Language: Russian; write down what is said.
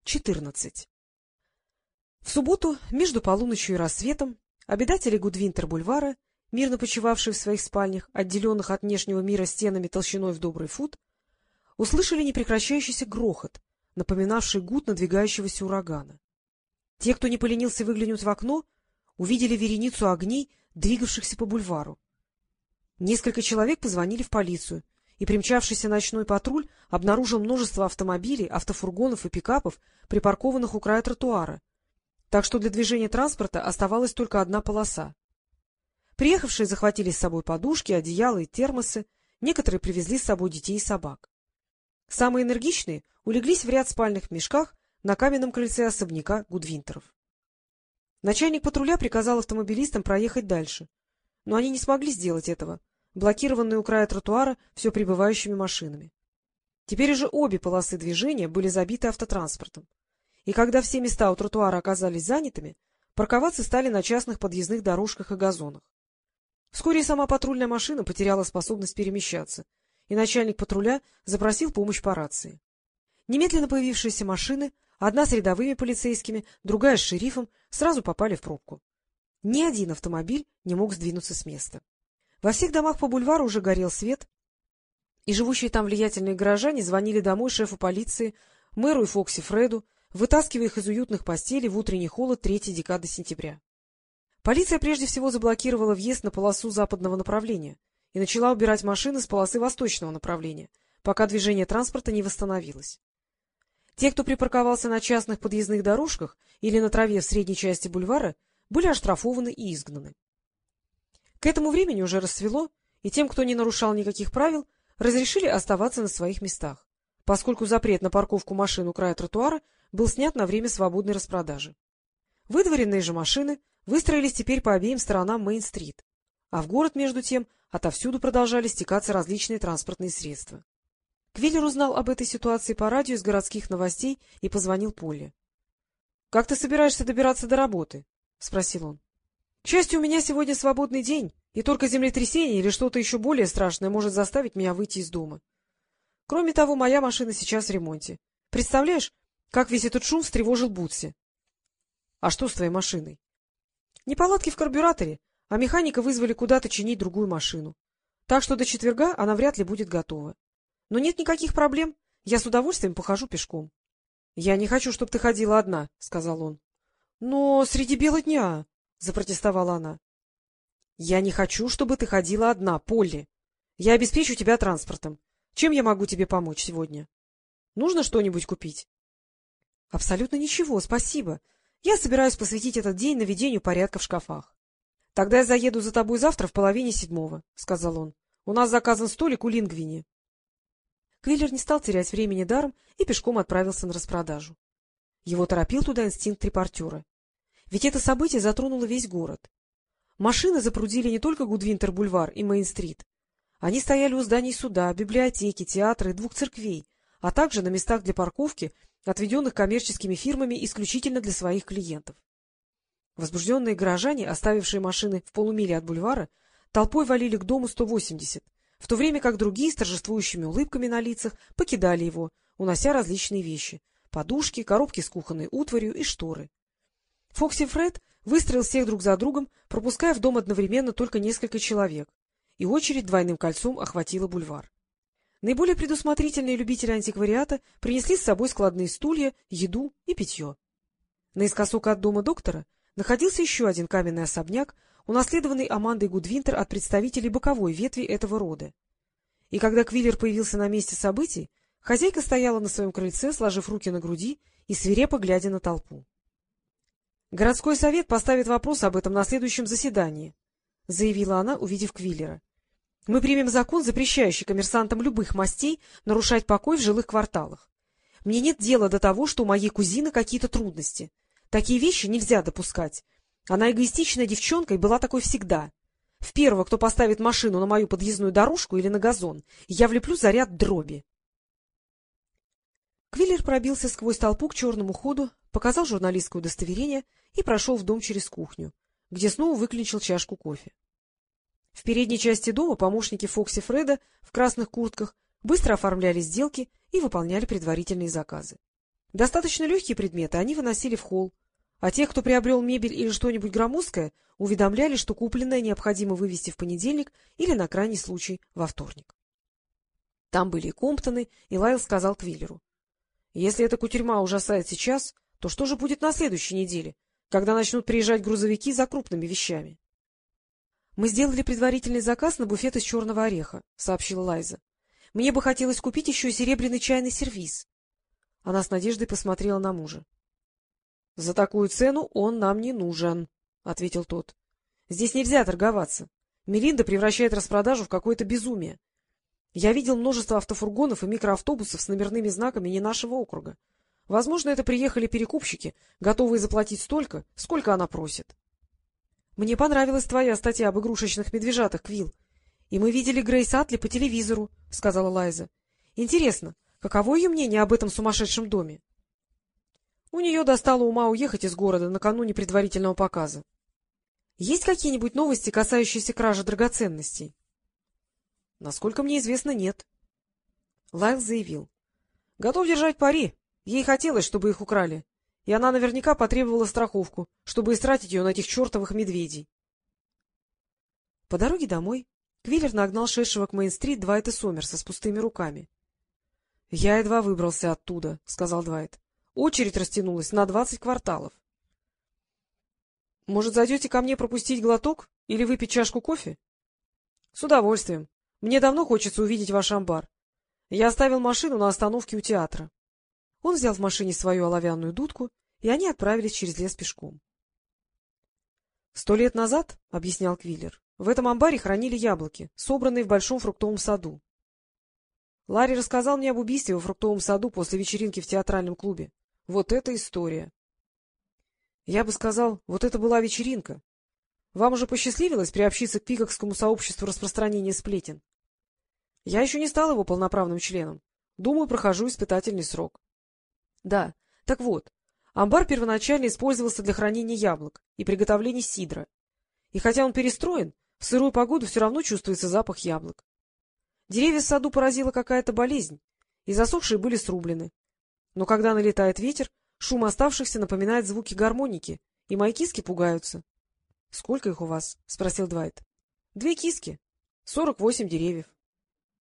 14. В субботу, между полуночью и рассветом, обитатели Гудвинтер-бульвара, мирно почивавшие в своих спальнях, отделенных от внешнего мира стенами толщиной в добрый фут, услышали непрекращающийся грохот, напоминавший гуд надвигающегося урагана. Те, кто не поленился выглянуть в окно, увидели вереницу огней, двигавшихся по бульвару. Несколько человек позвонили в полицию, и примчавшийся ночной патруль обнаружил множество автомобилей, автофургонов и пикапов, припаркованных у края тротуара, так что для движения транспорта оставалась только одна полоса. Приехавшие захватили с собой подушки, одеяла и термосы, некоторые привезли с собой детей и собак. Самые энергичные улеглись в ряд спальных мешках на каменном крыльце особняка Гудвинтеров. Начальник патруля приказал автомобилистам проехать дальше, но они не смогли сделать этого, блокированные у края тротуара все прибывающими машинами. Теперь уже обе полосы движения были забиты автотранспортом, и когда все места у тротуара оказались занятыми, парковаться стали на частных подъездных дорожках и газонах. Вскоре сама патрульная машина потеряла способность перемещаться, и начальник патруля запросил помощь по рации. Немедленно появившиеся машины, одна с рядовыми полицейскими, другая с шерифом, сразу попали в пробку. Ни один автомобиль не мог сдвинуться с места. Во всех домах по бульвару уже горел свет, и живущие там влиятельные горожане звонили домой шефу полиции, мэру и Фокси Фреду, вытаскивая их из уютных постелей в утренний холод 3-й декады сентября. Полиция прежде всего заблокировала въезд на полосу западного направления и начала убирать машины с полосы восточного направления, пока движение транспорта не восстановилось. Те, кто припарковался на частных подъездных дорожках или на траве в средней части бульвара, были оштрафованы и изгнаны. К этому времени уже рассвело, и тем, кто не нарушал никаких правил, разрешили оставаться на своих местах, поскольку запрет на парковку машин у края тротуара был снят на время свободной распродажи. Выдворенные же машины выстроились теперь по обеим сторонам Мейн-стрит, а в город, между тем, отовсюду продолжали стекаться различные транспортные средства. Квиллер узнал об этой ситуации по радио из городских новостей и позвонил Полли. — Как ты собираешься добираться до работы? — спросил он. — К счастью, у меня сегодня свободный день, и только землетрясение или что-то еще более страшное может заставить меня выйти из дома. Кроме того, моя машина сейчас в ремонте. Представляешь, как весь этот шум встревожил Бутси? — А что с твоей машиной? — Неполадки в карбюраторе, а механика вызвали куда-то чинить другую машину. Так что до четверга она вряд ли будет готова. Но нет никаких проблем, я с удовольствием похожу пешком. — Я не хочу, чтобы ты ходила одна, — сказал он. — Но среди бела дня, — запротестовала она. — Я не хочу, чтобы ты ходила одна, Полли. Я обеспечу тебя транспортом. Чем я могу тебе помочь сегодня? Нужно что-нибудь купить? — Абсолютно ничего, спасибо. Я собираюсь посвятить этот день наведению порядка в шкафах. — Тогда я заеду за тобой завтра в 6:30, — сказал он. — У нас заказан столик у Лингвини. Квиллер не стал терять времени даром и пешком отправился на распродажу. Его торопил туда инстинкт репортера. Ведь это событие затронуло весь город. Машины запрудили не только Гудвинтер-бульвар и Мейн-стрит. Они стояли у зданий суда, библиотеки, театра и 2 церквей, а также на местах для парковки, отведенных коммерческими фирмами исключительно для своих клиентов. Возбужденные горожане, оставившие машины в полумиле от бульвара, толпой валили к дому 180, в то время как другие с торжествующими улыбками на лицах покидали его, унося различные вещи — подушки, коробки с кухонной утварью и шторы. Фокси Фред выстроил всех друг за другом, пропуская в дом одновременно только несколько человек, и очередь двойным кольцом охватила бульвар. Наиболее предусмотрительные любители антиквариата принесли с собой складные стулья, еду и питье. Наискосок от дома доктора находился еще один каменный особняк, унаследованный Амандой Гудвинтер от представителей боковой ветви этого рода. И когда Квиллер появился на месте событий, хозяйка стояла на своем крыльце, сложив руки на груди и свирепо глядя на толпу. — Городской совет поставит вопрос об этом на следующем заседании, — заявила она, увидев Квиллера. — Мы примем закон, запрещающий коммерсантам любых мастей нарушать покой в жилых кварталах. Мне нет дела до того, что у моей кузины какие-то трудности. Такие вещи нельзя допускать. Она эгоистичная девчонка и была такой всегда. В первого, кто поставит машину на мою подъездную дорожку или на газон, я влеплю заряд дроби. Квиллер пробился сквозь толпу к черному ходу, показал журналистское удостоверение и прошел в дом через кухню, где снова выклинчил чашку кофе. В передней части дома помощники Фокси Фреда в красных куртках быстро оформляли сделки и выполняли предварительные заказы. Достаточно легкие предметы они выносили в холл, а тех, кто приобрел мебель или что-нибудь громоздкое, уведомляли, что купленное необходимо вывести в понедельник или, на крайний случай, во вторник. Там были и Комптоны, и Лайл сказал Квиллеру: — Если эта кутерьма ужасает сейчас, то что же будет на следующей неделе, когда начнут приезжать грузовики за крупными вещами? — Мы сделали предварительный заказ на буфет из черного ореха, — сообщила Лайза. — Мне бы хотелось купить еще и серебряный чайный сервиз. Она с надеждой посмотрела на мужа. — За такую цену он нам не нужен, — ответил тот. — Здесь нельзя торговаться. Мелинда превращает распродажу в какое-то безумие. Я видел множество автофургонов и микроавтобусов с номерными знаками не нашего округа. Возможно, это приехали перекупщики, готовые заплатить столько, сколько она просит. — Мне понравилась твоя статья об игрушечных медвежатах, Квилл. И мы видели Грейс Атли по телевизору, — сказала Лайза. — Интересно, каково ее мнение об этом сумасшедшем доме? У нее достало ума уехать из города накануне предварительного показа. Есть какие-нибудь новости, касающиеся кражи драгоценностей? — Насколько мне известно, нет. Лайл заявил: — Готов держать пари. Ей хотелось, чтобы их украли, и она наверняка потребовала страховку, чтобы истратить ее на этих чертовых медведей. По дороге домой Квиллер нагнал шедшего к Мейн-стрит Двайта Сомерса с пустыми руками. — Я едва выбрался оттуда, — сказал Двайт. — Очередь растянулась на 20 кварталов. — Может, зайдете ко мне пропустить глоток или выпить чашку кофе? — С удовольствием. Мне давно хочется увидеть ваш амбар. Я оставил машину на остановке у театра. Он взял в машине свою оловянную дудку, и они отправились через лес пешком. — 100 лет назад, — объяснял Квиллер, — в этом амбаре хранили яблоки, собранные в большом фруктовом саду. Ларри рассказал мне об убийстве во фруктовом саду после вечеринки в театральном клубе. Вот это история! Я бы сказал, вот это была вечеринка. Вам уже посчастливилось приобщиться к пикокскому сообществу распространения сплетен? Я еще не стал его полноправным членом. Думаю, прохожу испытательный срок. Да, так вот, амбар первоначально использовался для хранения яблок и приготовления сидра. И хотя он перестроен, в сырую погоду все равно чувствуется запах яблок. Деревья в саду поразила какая-то болезнь, и засохшие были срублены. Но когда налетает ветер, шум оставшихся напоминает звуки гармоники, и мои киски пугаются. — Сколько их у вас? — спросил Двайт. — 2 киски. 48 деревьев.